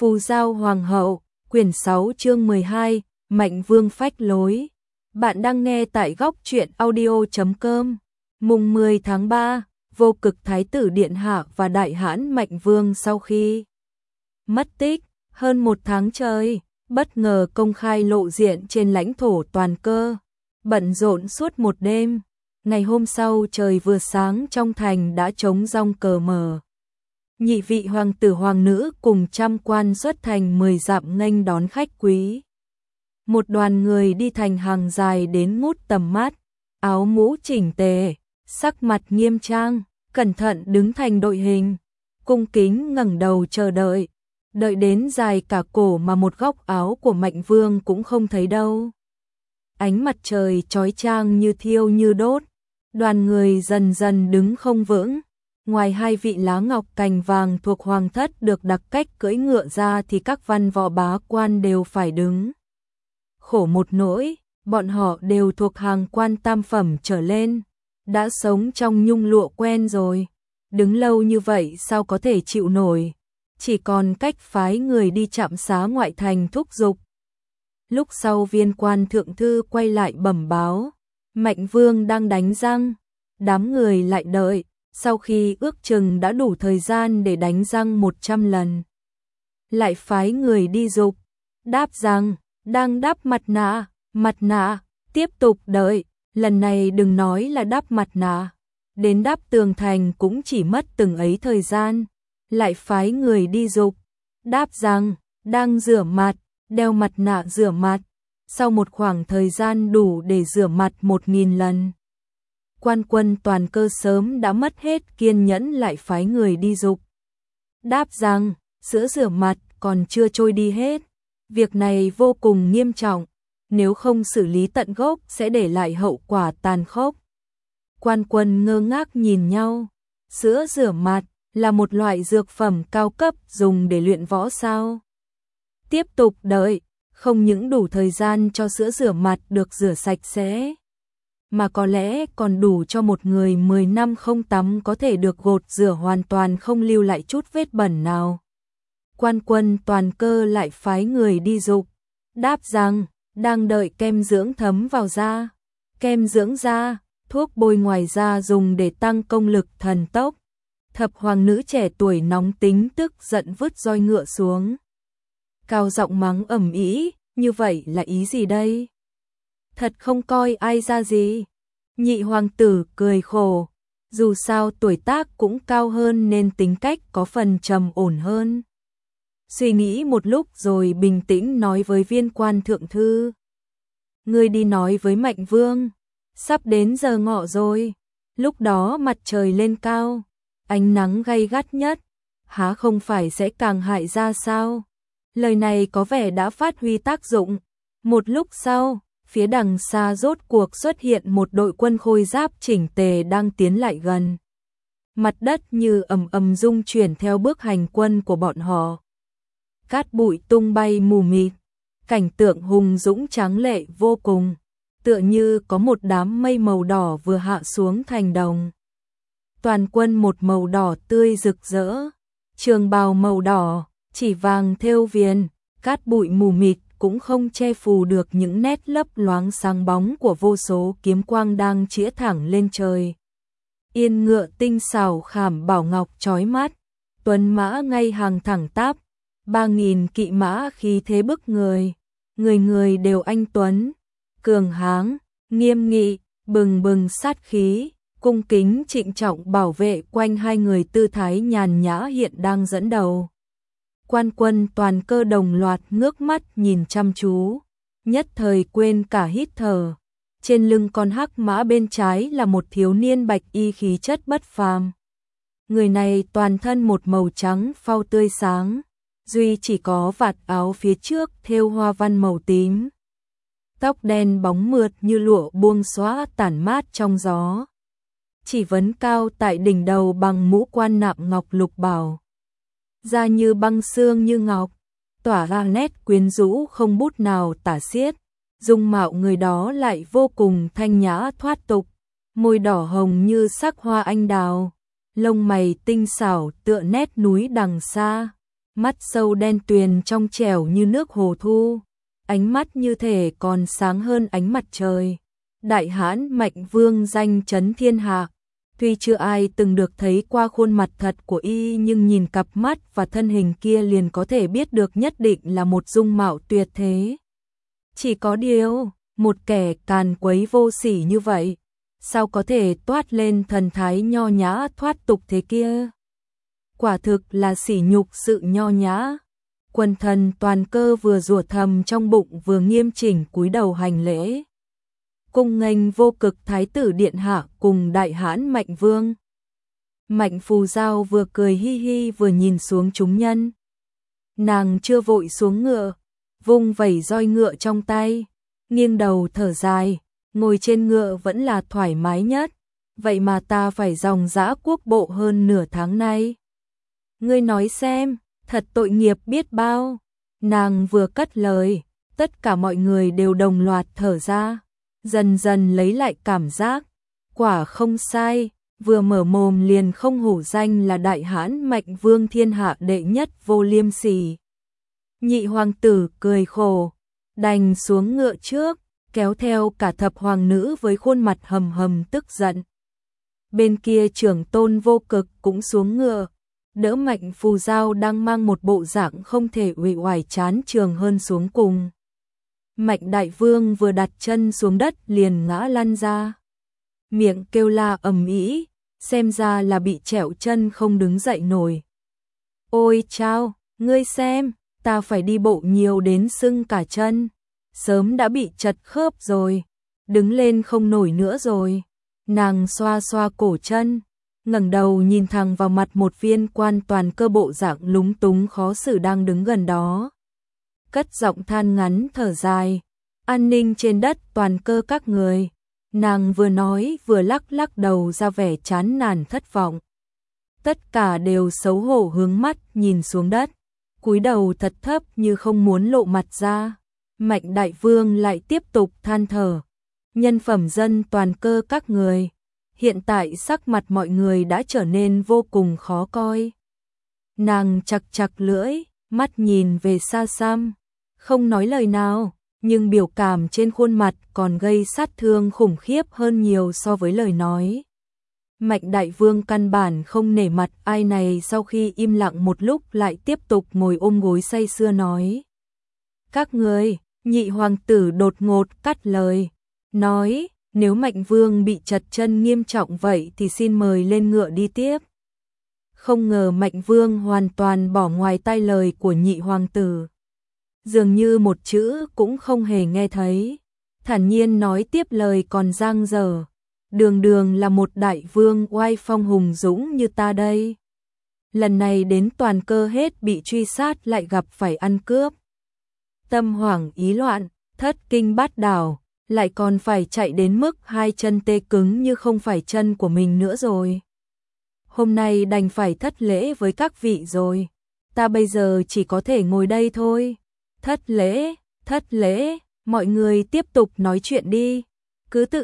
Phù Giao Hoàng hậu, quyển 6 chương 12, Mạnh Vương phách lối. Bạn đang nghe tại góc truyện audio.com. Mùng 10 tháng 3, Vô Cực Thái tử Điện Hạ và Đại hãn Mạnh Vương sau khi mất tích hơn một tháng trời, bất ngờ công khai lộ diện trên lãnh thổ Toàn Cơ, bận rộn suốt một đêm. Ngày hôm sau trời vừa sáng trong thành đã trống rong cờ mờ. Nhị vị hoàng tử hoàng nữ cùng trăm quan xuất thành 10 dặm nghênh đón khách quý. Một đoàn người đi thành hàng dài đến ngút tầm mắt, áo mũ chỉnh tề, sắc mặt nghiêm trang, cẩn thận đứng thành đội hình, cung kính ngẩng đầu chờ đợi, đợi đến dài cả cổ mà một góc áo của Mạnh Vương cũng không thấy đâu. Ánh mặt trời chói chang như thiêu như đốt, đoàn người dần dần đứng không vững. Ngoài hai vị lá ngọc cành vàng thuộc hoàng thất được đặc cách cưỡi ngựa ra thì các văn võ bá quan đều phải đứng. Khổ một nỗi, bọn họ đều thuộc hàng quan tam phẩm trở lên, đã sống trong nhung lụa quen rồi, đứng lâu như vậy sao có thể chịu nổi, chỉ còn cách phái người đi trạm xá ngoại thành thúc giục. Lúc sau viên quan thượng thư quay lại bẩm báo, Mạnh Vương đang đánh răng, đám người lại đợi. Sau khi ước chừng đã đủ thời gian để đánh răng 100 lần, lại phái người đi giục, đáp rằng, đang đắp mặt nạ, tiếp tục đợi, lần này đừng nói là đắp mặt nạ, đến đắp tường thành cũng chỉ mất từng ấy thời gian, lại phái người đi giục, đáp rằng, đang rửa mặt, đeo mặt nạ rửa mặt, sau một khoảng thời gian đủ để rửa mặt 1000 lần. Quan quân Toàn Cơ sớm đã mất hết kiên nhẫn lại phái người đi giục. Đáp rằng, sữa rửa mặt còn chưa trôi đi hết. Việc này vô cùng nghiêm trọng, nếu không xử lý tận gốc sẽ để lại hậu quả tàn khốc. Quan quân ngơ ngác nhìn nhau, sữa rửa mặt là một loại dược phẩm cao cấp dùng để luyện võ sao? Tiếp tục đợi, không những đủ thời gian cho sữa rửa mặt được rửa sạch sẽ, mà có lẽ còn đủ cho một người 10 năm không tắm có thể được gột rửa hoàn toàn không lưu lại chút vết bẩn nào. Quan quân Toàn Cơ lại phái người đi giục, đáp rằng, đang đợi kem dưỡng thấm vào da. Kem dưỡng da, thuốc bôi ngoài da dùng để tăng công lực thần tốc. Thập hoàng nữ trẻ tuổi nóng tính tức giận vứt roi ngựa xuống, cao giọng mắng ầm ĩ, như vậy là ý gì đây? Thật không coi ai ra gì. Nhị hoàng tử cười khổ, dù sao tuổi tác cũng cao hơn nên tính cách có phần trầm ổn hơn. Suy nghĩ một lúc rồi bình tĩnh nói với viên quan thượng thư. Ngươi đi nói với Mạnh Vương, sắp đến giờ ngọ rồi, lúc đó mặt trời lên cao, ánh nắng gay gắt nhất, há không phải sẽ càng hại ra sao? Lời này có vẻ đã phát huy tác dụng. Một lúc sau, phía đằng xa rốt cuộc xuất hiện một đội quân khôi giáp chỉnh tề đang tiến lại gần. Mặt đất như ầm ầm rung chuyển theo bước hành quân của bọn họ. Cát bụi tung bay mù mịt, cảnh tượng hùng dũng tráng lệ vô cùng, tựa như có một đám mây màu đỏ vừa hạ xuống thành đồng. Toàn quân một màu đỏ tươi rực rỡ, trường bào màu đỏ, chỉ vàng thêu viền, cát bụi mù mịt cũng không che phù được những nét lấp loáng sáng bóng của vô số kiếm quang đang chĩa thẳng lên trời. Yên ngựa tinh xảo khảm bảo ngọc chói mắt, tuấn mã ngay hàng thẳng tắp, 3000 kỵ mã khí thế bức người, người người đều anh tuấn, cường háng, nghiêm nghị, bừng bừng sát khí, cung kính trịnh trọng bảo vệ quanh hai người tư thái nhàn nhã hiện đang dẫn đầu. Quan quân Toàn Cơ đồng loạt ngước mắt nhìn chăm chú, nhất thời quên cả hít thở. Trên lưng con hắc mã bên trái là một thiếu niên bạch y khí chất bất phàm. Người này toàn thân một màu trắng phau tươi sáng, duy chỉ có vạt áo phía trước thêu hoa văn màu tím. Tóc đen bóng mượt như lụa buông xõa tản mát trong gió. Chỉ vấn cao tại đỉnh đầu bằng mũ quan nạm ngọc lục bảo. Da như băng xương như ngọc, tỏa ra nét quyến rũ không bút nào tả xiết. Dung mạo người đó lại vô cùng thanh nhã thoát tục, môi đỏ hồng như sắc hoa anh đào, lông mày tinh xảo tựa nét núi đằng xa, mắt sâu đen tuyền trong trẻo như nước hồ thu, ánh mắt như thể còn sáng hơn ánh mặt trời. Đại hãn Mạnh Vương danh chấn thiên hạ, tuy chưa ai từng được thấy qua khuôn mặt thật của y nhưng nhìn cặp mắt và thân hình kia liền có thể biết được nhất định là một dung mạo tuyệt thế. Chỉ có điều, một kẻ càn quấy vô sỉ như vậy, sao có thể toát lên thần thái nho nhã thoát tục thế kia? Quả thực là sỉ nhục sự nho nhã. Quần thần toàn cơ vừa rủa thầm trong bụng vừa nghiêm chỉnh cúi đầu hành lễ. Cung nghênh Vô Cực Thái tử điện hạ cùng đại hãn Mạnh Vương. Mạnh Phù Giao vừa cười hi hi vừa nhìn xuống chúng nhân. Nàng chưa vội xuống ngựa, vung vẩy roi ngựa trong tay, nghiêng đầu thở dài, ngồi trên ngựa vẫn là thoải mái nhất, vậy mà ta phải dòng dã quốc bộ hơn nửa tháng nay. Ngươi nói xem, thật tội nghiệp biết bao. Nàng vừa cất lời, tất cả mọi người đều đồng loạt thở ra, dần dần lấy lại cảm giác. Quả không sai, vừa mở mồm liền không hổ danh là đại hãn Mạnh Vương thiên hạ đệ nhất vô liêm sỉ. Nhị hoàng tử cười khổ, đành xuống ngựa trước, kéo theo cả thập hoàng nữ với khuôn mặt hầm hầm tức giận. Bên kia trưởng tôn Vô Cực cũng xuống ngựa, đỡ Mạnh Phù Giao đang mang một bộ dạng không thể uể oải chán trường hơn xuống cùng. Mạnh Đại Vương vừa đặt chân xuống đất liền ngã lăn ra, miệng kêu la ầm ĩ, xem ra là bị trẹo chân không đứng dậy nổi. Ôi chao, ngươi xem, ta phải đi bộ nhiều đến sưng cả chân, sớm đã bị chật khớp rồi, đứng lên không nổi nữa rồi. Nàng xoa xoa cổ chân, ngẩng đầu nhìn thẳng vào mặt một viên quan toàn cơ bộ dạng lúng túng khó xử đang đứng gần đó. Cất giọng than ngắn thở dài, an ninh trên đất toàn cơ các người. Nàng vừa nói vừa lắc lắc đầu ra vẻ chán nản thất vọng. Tất cả đều xấu hổ hướng mắt nhìn xuống đất, cúi đầu thật thấp như không muốn lộ mặt ra. Mạnh Đại Vương lại tiếp tục than thở, nhân phẩm dân toàn cơ các người, hiện tại sắc mặt mọi người đã trở nên vô cùng khó coi. Nàng chặt chặt lưỡi, mắt nhìn về xa xăm, không nói lời nào, nhưng biểu cảm trên khuôn mặt còn gây sát thương khủng khiếp hơn nhiều so với lời nói. Mạnh Đại Vương căn bản không nể mặt ai này, sau khi im lặng một lúc lại tiếp tục ngồi ôm gối say sưa nói. Các người, nhị hoàng tử đột ngột cắt lời, nói, nếu Mạnh Vương bị chật chân nghiêm trọng vậy thì xin mời lên ngựa đi tiếp. Không ngờ Mạnh Vương hoàn toàn bỏ ngoài tai lời của nhị hoàng tử, dường như một chữ cũng không hề nghe thấy, thản nhiên nói tiếp lời còn dang dở. Đường đường là một đại vương oai phong hùng dũng như ta đây, lần này đến toàn cơ hết bị truy sát lại gặp phải ăn cướp. Tâm hoảng ý loạn, thất kinh bát đảo, lại còn phải chạy đến mức hai chân tê cứng như không phải chân của mình nữa rồi. Hôm nay đành phải thất lễ với các vị rồi, ta bây giờ chỉ có thể ngồi đây thôi. Thất lễ, mọi người tiếp tục nói chuyện đi, cứ tự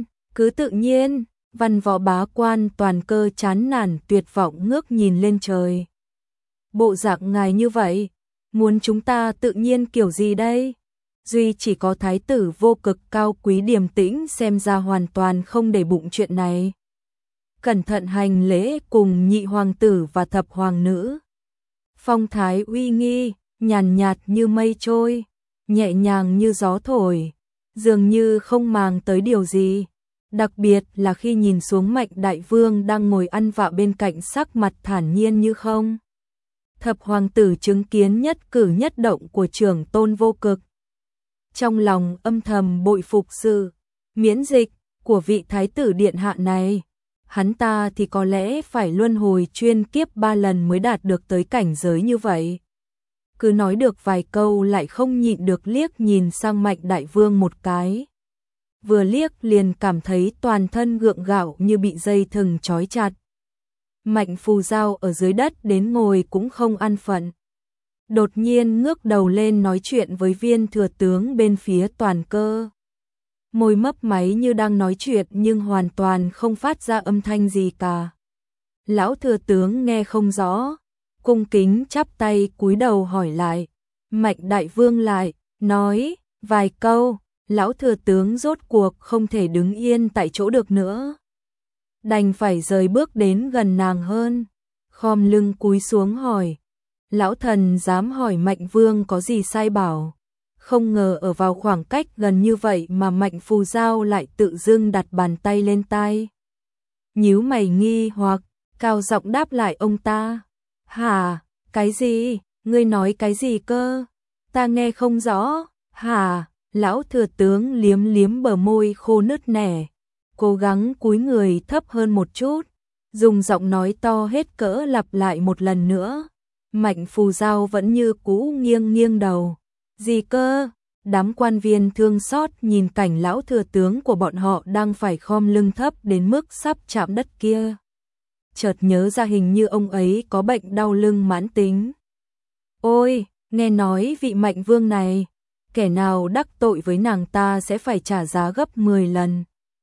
nhiên. Văn võ bá quan toàn cơ chán nản tuyệt vọng ngước nhìn lên trời. Bộ dạng ngài như vậy, muốn chúng ta tự nhiên kiểu gì đây? Duy chỉ có thái tử Vô Cực cao quý điềm tĩnh xem ra hoàn toàn không để bụng chuyện này. Cẩn thận hành lễ cùng nhị hoàng tử và thập hoàng nữ. Phong thái uy nghi, nhàn nhạt như mây trôi, nhẹ nhàng như gió thổi, dường như không màng tới điều gì. Đặc biệt là khi nhìn xuống Mạnh Đại Vương đang ngồi ăn vạ bên cạnh, sắc mặt thản nhiên như không. Thập hoàng tử chứng kiến nhất cử nhất động của trưởng tôn Vô Cực, trong lòng âm thầm bội phục sự miễn dịch của vị thái tử điện hạ này. Hắn ta thì có lẽ phải luân hồi chuyên kiếp 3 lần mới đạt được tới cảnh giới như vậy. Cứ nói được vài câu lại không nhịn được liếc nhìn sang Mạnh Đại Vương một cái. Vừa liếc liền cảm thấy toàn thân gượng gạo như bị dây thừng trói chặt. Mạnh Phù Giao ở dưới đất đến ngồi cũng không an phận. Đột nhiên ngước đầu lên nói chuyện với viên thừa tướng bên phía toàn cơ. Môi mấp máy như đang nói chuyện nhưng hoàn toàn không phát ra âm thanh gì cả. Lão thừa tướng nghe không rõ, cung kính chắp tay cúi đầu hỏi lại. Mạnh đại vương lại nói vài câu, lão thừa tướng rốt cuộc không thể đứng yên tại chỗ được nữa, đành phải rời bước đến gần nàng hơn, khom lưng cúi xuống hỏi. Lão thần dám hỏi Mạnh vương có gì sai bảo? Không ngờ ở vào khoảng cách gần như vậy mà Mạnh Phù Giao lại tự dưng đặt bàn tay lên tai. Nhíu mày nghi hoặc, cao giọng đáp lại ông ta. Hả, cái gì? Ngươi nói cái gì cơ? Ta nghe không rõ. Hả? Lão thừa tướng liếm liếm bờ môi khô nứt nẻ, cố gắng cúi người thấp hơn một chút, dùng giọng nói to hết cỡ lặp lại một lần nữa. Mạnh Phù Giao vẫn như cũ nghiêng nghiêng đầu. Gì cơ? Đám quan viên thương xót nhìn cảnh lão thừa tướng của bọn họ đang phải khom lưng thấp đến mức sắp chạm đất kia. Chợt nhớ ra hình như ông ấy có bệnh đau lưng mãn tính. Ôi, nghe nói vị Mạnh vương này, kẻ nào đắc tội với nàng ta sẽ phải trả giá gấp 10 lần.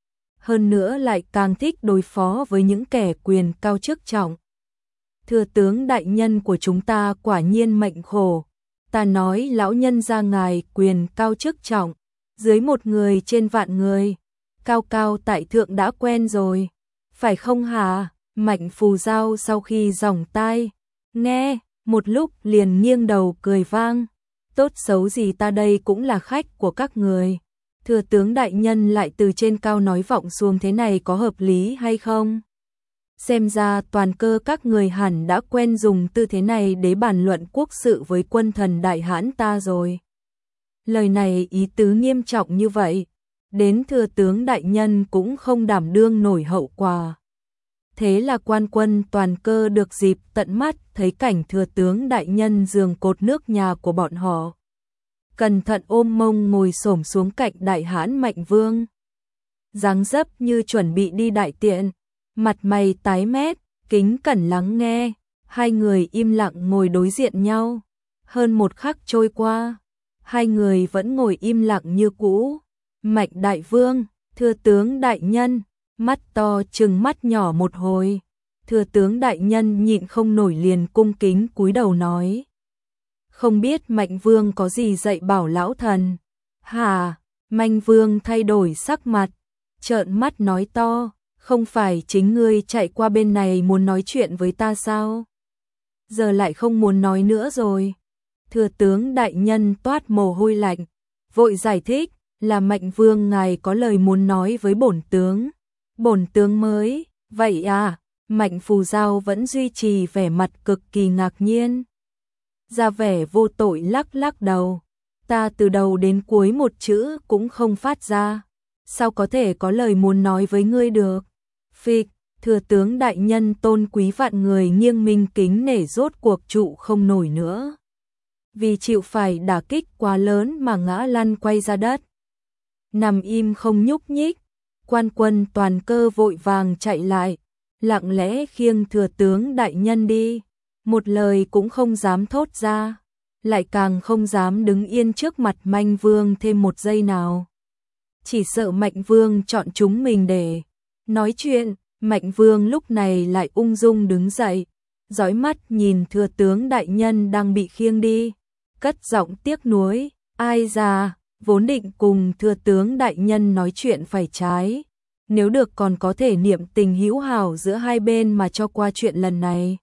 Hơn nữa lại càng thích đối phó với những kẻ quyền cao chức trọng. Thừa tướng đại nhân của chúng ta quả nhiên mệnh khổ. Ta nói lão nhân gia ngài quyền cao chức trọng, dưới một người trên vạn người, cao cao tại thượng đã quen rồi, phải không hả? Mạnh Phù Giao sau khi dòng tai nghe, một lúc liền nghiêng đầu cười vang. Tốt xấu gì ta đây cũng là khách của các người. Thừa tướng đại nhân lại từ trên cao nói vọng xuống thế này có hợp lý hay không? Xem ra toàn cơ các người hẳn đã quen dùng tư thế này để bàn luận quốc sự với quân thần đại hãn ta rồi. Lời này ý tứ nghiêm trọng như vậy, đến thừa tướng đại nhân cũng không đảm đương nổi hậu quả. Thế là quan quân toàn cơ được dịp tận mắt thấy cảnh thừa tướng đại nhân giường cột nước nhà của bọn họ. Cẩn thận ôm mông ngồi xổm xuống cạnh đại hãn Mạnh vương. Dáng dấp như chuẩn bị đi đại tiện, mặt mày tái mét, kính cẩn lắng nghe, hai người im lặng ngồi đối diện nhau. Hơn một khắc trôi qua, hai người vẫn ngồi im lặng như cũ. Mạnh đại vương, thừa tướng đại nhân, mắt to trừng mắt nhỏ một hồi. Thừa tướng đại nhân nhịn không nổi liền cung kính cúi đầu nói. Không biết Mạnh vương có gì dạy bảo lão thần? Hả? Mạnh vương thay đổi sắc mặt, trợn mắt nói to. Không phải chính ngươi chạy qua bên này muốn nói chuyện với ta sao? Giờ lại không muốn nói nữa rồi. Thừa tướng đại nhân toát mồ hôi lạnh, vội giải thích là Mạnh vương ngài có lời muốn nói với bổn tướng. Bổn tướng mới, vậy à? Mạnh Phù Giao vẫn duy trì vẻ mặt cực kỳ ngạc nhiên. Ra vẻ vô tội lắc lắc đầu. Ta từ đầu đến cuối một chữ cũng không phát ra. Sao có thể có lời muốn nói với ngươi được? Phịch, thừa tướng đại nhân tôn quý vạn người nghiêng minh kính nể rốt cuộc trụ không nổi nữa. Vì chịu phải đả kích quá lớn mà ngã lăn quay ra đất. Nằm im không nhúc nhích, quan quân toàn cơ vội vàng chạy lại, lặng lẽ khiêng thừa tướng đại nhân đi, một lời cũng không dám thốt ra, lại càng không dám đứng yên trước mặt Mạnh vương thêm một giây nào. Chỉ sợ Mạnh vương chọn chúng mình để nói chuyện. Mạnh vương lúc này lại ung dung đứng dậy, dõi mắt nhìn thừa tướng đại nhân đang bị khiêng đi, cất giọng tiếc nuối. Ai già, vốn định cùng thừa tướng đại nhân nói chuyện phải trái, nếu được còn có thể niệm tình hữu hảo giữa hai bên mà cho qua chuyện lần này.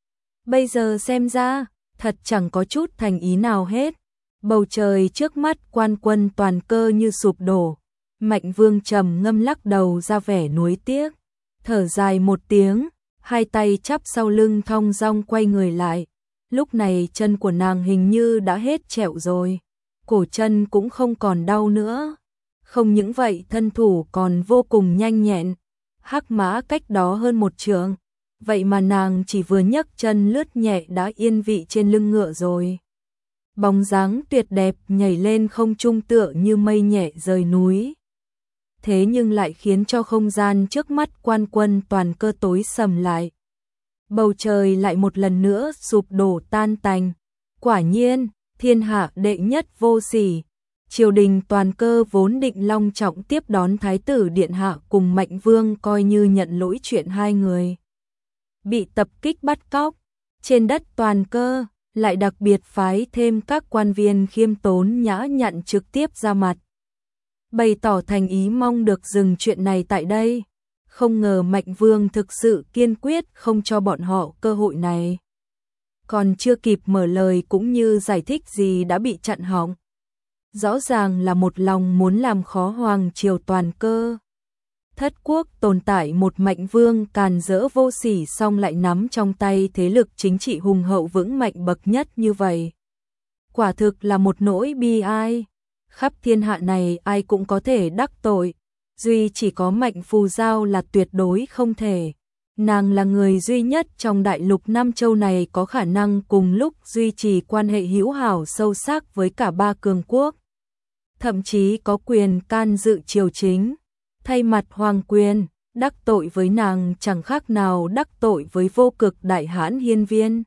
Bây giờ xem ra, thật chẳng có chút thành ý nào hết. Bầu trời trước mắt quan quân toàn cơ như sụp đổ. Mạnh vương trầm ngâm lắc đầu ra vẻ nuối tiếc, thở dài một tiếng, hai tay chắp sau lưng thong dong quay người lại. Lúc này chân của nàng hình như đã hết trẹo rồi, cổ chân cũng không còn đau nữa. Không những vậy thân thủ còn vô cùng nhanh nhẹn, hắc mã cách đó hơn một trượng, vậy mà nàng chỉ vừa nhấc chân lướt nhẹ đã yên vị trên lưng ngựa rồi. Bóng dáng tuyệt đẹp nhảy lên không trung tựa như mây nhẹ rời núi. Thế nhưng lại khiến cho không gian trước mắt quan quân toàn cơ tối sầm lại. Bầu trời lại một lần nữa sụp đổ tan tành. Quả nhiên, thiên hạ đệ nhất vô sỉ. Triều đình toàn cơ vốn định long trọng tiếp đón Thái tử Điện Hạ cùng Mạnh Vương coi như nhận lỗi chuyện hai người bị tập kích bắt cóc. Trên đất Toàn Cơ, lại đặc biệt phái thêm các quan viên khiêm tốn nhã nhặn trực tiếp ra mặt, bày tỏ thành ý mong được dừng chuyện này tại đây. Không ngờ Mạnh Vương thực sự kiên quyết không cho bọn họ cơ hội này. Còn chưa kịp mở lời cũng như giải thích gì đã bị chặn họng. Rõ ràng là một lòng muốn làm khó Hoàng triều Toàn Cơ. Thất quốc tồn tại một Mạnh Vương càn rỡ vô sỉ, song lại nắm trong tay thế lực chính trị hùng hậu vững mạnh bậc nhất như vậy. Quả thực là một nỗi bi ai. Khắp thiên hạ này ai cũng có thể đắc tội, duy chỉ có Mạnh Phù Giao là tuyệt đối không thể. Nàng là người duy nhất trong đại lục Nam Châu này có khả năng cùng lúc duy trì quan hệ hữu hảo sâu sắc với cả ba cường quốc. Thậm chí có quyền can dự triều chính. Thay mặt hoàng quyền, đắc tội với nàng chẳng khác nào đắc tội với vô cực đại hãn hiên viên.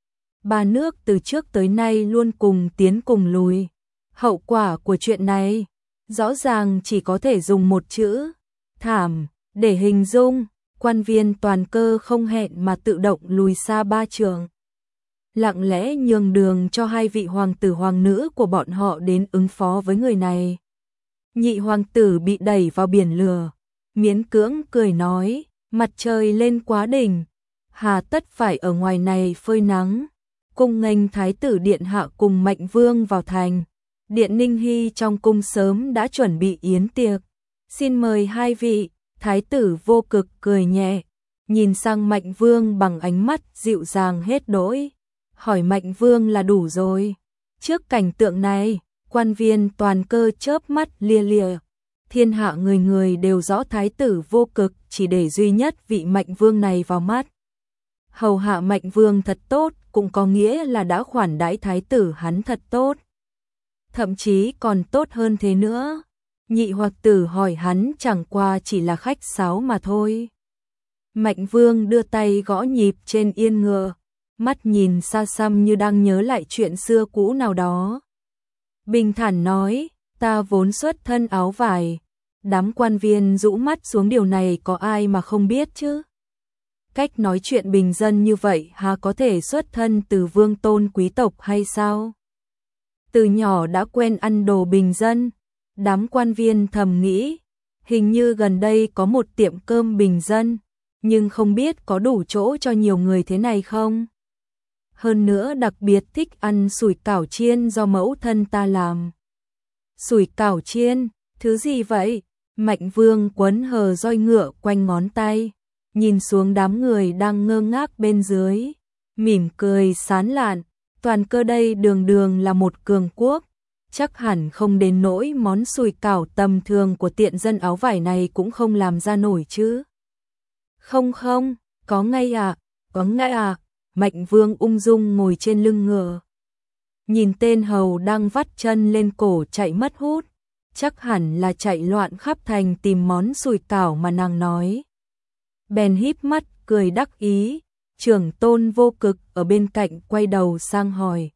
Ba nước từ trước tới nay luôn cùng tiến cùng lùi. Hậu quả của chuyện này, rõ ràng chỉ có thể dùng một chữ, thảm, để hình dung. Quan viên Toàn Cơ không hẹn mà tự động lùi xa 3 trượng. Lặng lẽ nhường đường cho 2 vị hoàng tử hoàng nữ của bọn họ đến ứng phó với người này. Nhị hoàng tử bị đẩy vào biển lửa, miễn cưỡng cười nói, mặt trời lên quá đỉnh, hà tất phải ở ngoài này phơi nắng. Cung nghênh thái tử điện hạ cùng Mạnh Vương vào thành. Điện Ninh Hy trong cung sớm đã chuẩn bị yến tiệc. Xin mời 2 vị. Thái tử Vô Cực cười nhẹ, nhìn sang Mạnh Vương bằng ánh mắt dịu dàng hết đỗi, hỏi Mạnh Vương là đủ rồi. Trước cảnh tượng này, quan viên Toàn Cơ chớp mắt lia lịa. Thiên hạ người người đều rõ thái tử Vô Cực chỉ để duy nhất vị Mạnh Vương này vào mắt. Hầu hạ Mạnh Vương thật tốt cũng có nghĩa là đã khoản đãi thái tử hắn thật tốt. Thậm chí còn tốt hơn thế nữa. Nhị hoặc tử hỏi hắn chẳng qua chỉ là khách sáo mà thôi. Mạnh Vương đưa tay gõ nhịp trên yên ngựa, mắt nhìn xa xăm như đang nhớ lại chuyện xưa cũ nào đó. Bình thản nói, ta vốn xuất thân áo vải. Đám quan viên rũ mắt xuống, điều này có ai mà không biết chứ. Cách nói chuyện bình dân như vậy há có thể xuất thân từ vương tôn quý tộc hay sao? Từ nhỏ đã quen ăn đồ bình dân. Đám quan viên thầm nghĩ, hình như gần đây có một tiệm cơm bình dân, nhưng không biết có đủ chỗ cho nhiều người thế này không? Hơn nữa đặc biệt thích ăn sủi cảo chiên do mẫu thân ta làm. Sủi cảo chiên, thứ gì vậy? Mạnh Vương quấn hờ roi ngựa quanh ngón tay, nhìn xuống đám người đang ngơ ngác bên dưới, mỉm cười sán lạn. Toàn Cơ đây đường đường là một cường quốc, chắc hẳn không đến nỗi món sủi cảo tầm thường của tiện dân áo vải này cũng không làm ra nổi chứ. Không, có ngay à, có ngay à. Mạnh Vương ung dung ngồi trên lưng ngựa, nhìn tên hầu đang vắt chân lên cổ chạy mất hút, chắc hẳn là chạy loạn khắp thành tìm món sủi cảo mà nàng nói. Bèn híp mắt cười đắc ý. Trưởng tôn Vô Cực ở bên cạnh quay đầu sang hỏi,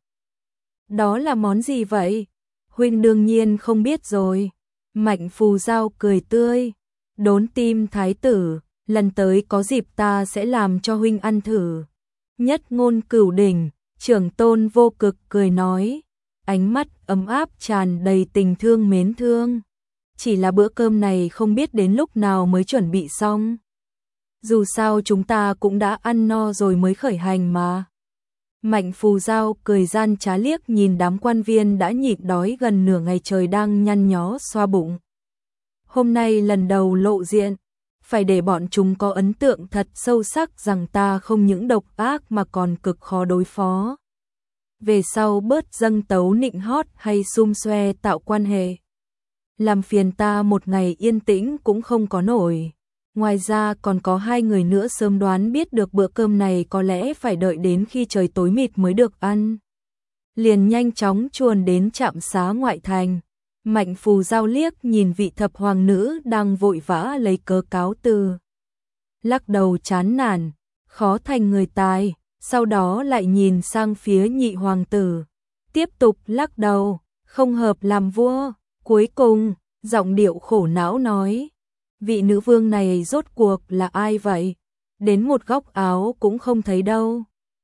đó là món gì vậy? Huynh đương nhiên không biết rồi. Mạnh Phù Giao cười tươi, đốn tim thái tử, lần tới có dịp ta sẽ làm cho huynh ăn thử. Nhất ngôn cửu đỉnh, trưởng tôn Vô Cực cười nói, ánh mắt ấm áp tràn đầy tình thương mến thương. Chỉ là bữa cơm này không biết đến lúc nào mới chuẩn bị xong. Dù sao chúng ta cũng đã ăn no rồi mới khởi hành mà. Mạnh Phù Giao cười gian trá liếc nhìn đám quan viên đã nhịn đói gần nửa ngày trời đang nhăn nhó xoa bụng. Hôm nay lần đầu lộ diện, phải để bọn chúng có ấn tượng thật sâu sắc rằng ta không những độc ác mà còn cực khó đối phó. Về sau bớt dâng tấu nịnh hót hay xum xoe tạo quan hệ, làm phiền ta một ngày yên tĩnh cũng không có nổi. Ngoài ra còn có 2 người nữa sớm đoán biết được bữa cơm này có lẽ phải đợi đến khi trời tối mịt mới được ăn. Liền nhanh chóng chuồn đến trạm xá ngoại thành. Mạnh Phù Giao liếc nhìn vị thập hoàng nữ đang vội vã lấy cớ cáo từ, lắc đầu chán nản, khó thành người tài, sau đó lại nhìn sang phía nhị hoàng tử, tiếp tục lắc đầu, không hợp làm vua. Cuối cùng, giọng điệu khổ não nói, vị nữ vương này rốt cuộc là ai vậy? Đến một góc áo cũng không thấy đâu.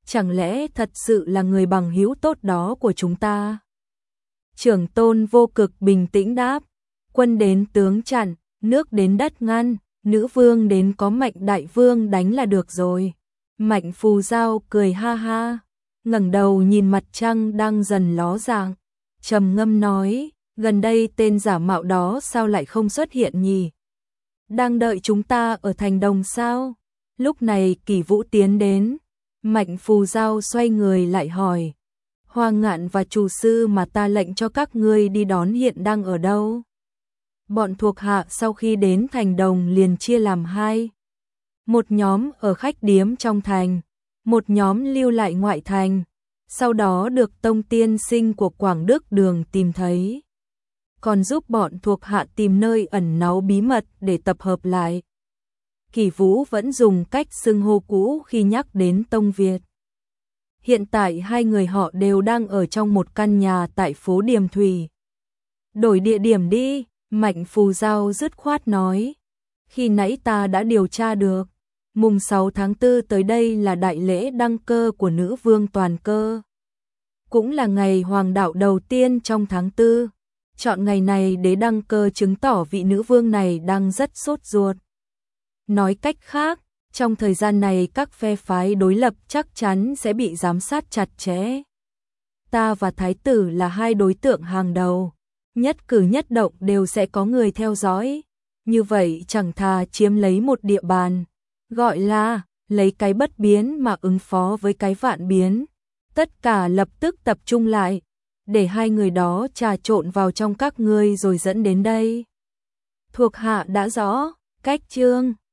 chẳng lẽ thật sự là người bằng hữu tốt đó của chúng ta? Trưởng tôn Vô Cực bình tĩnh đáp, quân đến tướng chặn, nước đến đất ngăn, nữ vương đến có Mạnh đại vương đánh là được rồi. Mạnh Phù Giao cười ha ha, ngẩng đầu nhìn mặt trăng đang dần ló dạng, trầm ngâm nói, gần đây tên giả mạo đó sao lại không xuất hiện nhỉ? Đang đợi chúng ta ở thành đồng sao? Lúc này Kỷ Vũ tiến đến, Mạnh Phù Giao xoay người lại hỏi, Hoa Ngạn và chủ sư mà ta lệnh cho các ngươi đi đón hiện đang ở đâu? Bọn thuộc hạ sau khi đến thành đồng liền chia làm hai. Một nhóm ở khách điếm trong thành, một nhóm lưu lại ngoại thành, sau đó được tông tiên sinh của Quảng Đức Đường tìm thấy. Còn giúp bọn thuộc hạ tìm nơi ẩn náu bí mật để tập hợp lại. Kỷ Vũ vẫn dùng cách xưng hô cũ khi nhắc đến Tông Việt. Hiện tại hai người họ đều đang ở trong một căn nhà tại phố Điềm Thủy. Đổi địa điểm đi, Mạnh Phù Giao dứt khoát nói. Khi nãy ta đã điều tra được, mùng 6 tháng 4 tới đây là đại lễ đăng cơ của nữ vương toàn cơ. Cũng là ngày hoàng đạo đầu tiên trong tháng 4. Chọn ngày này để đăng cơ chứng tỏ vị nữ vương này đang rất sốt ruột. Nói cách khác, trong thời gian này các phe phái đối lập chắc chắn sẽ bị giám sát chặt chẽ. Ta và Thái tử là hai đối tượng hàng đầu, nhất cử nhất động đều sẽ có người theo dõi. Như vậy chẳng thà chiếm lấy một địa bàn, gọi là lấy cái bất biến mà ứng phó với cái vạn biến. Tất cả lập tức tập trung lại, để hai người đó trà trộn vào trong các ngươi rồi dẫn đến đây. Thuộc hạ đã rõ, cách chương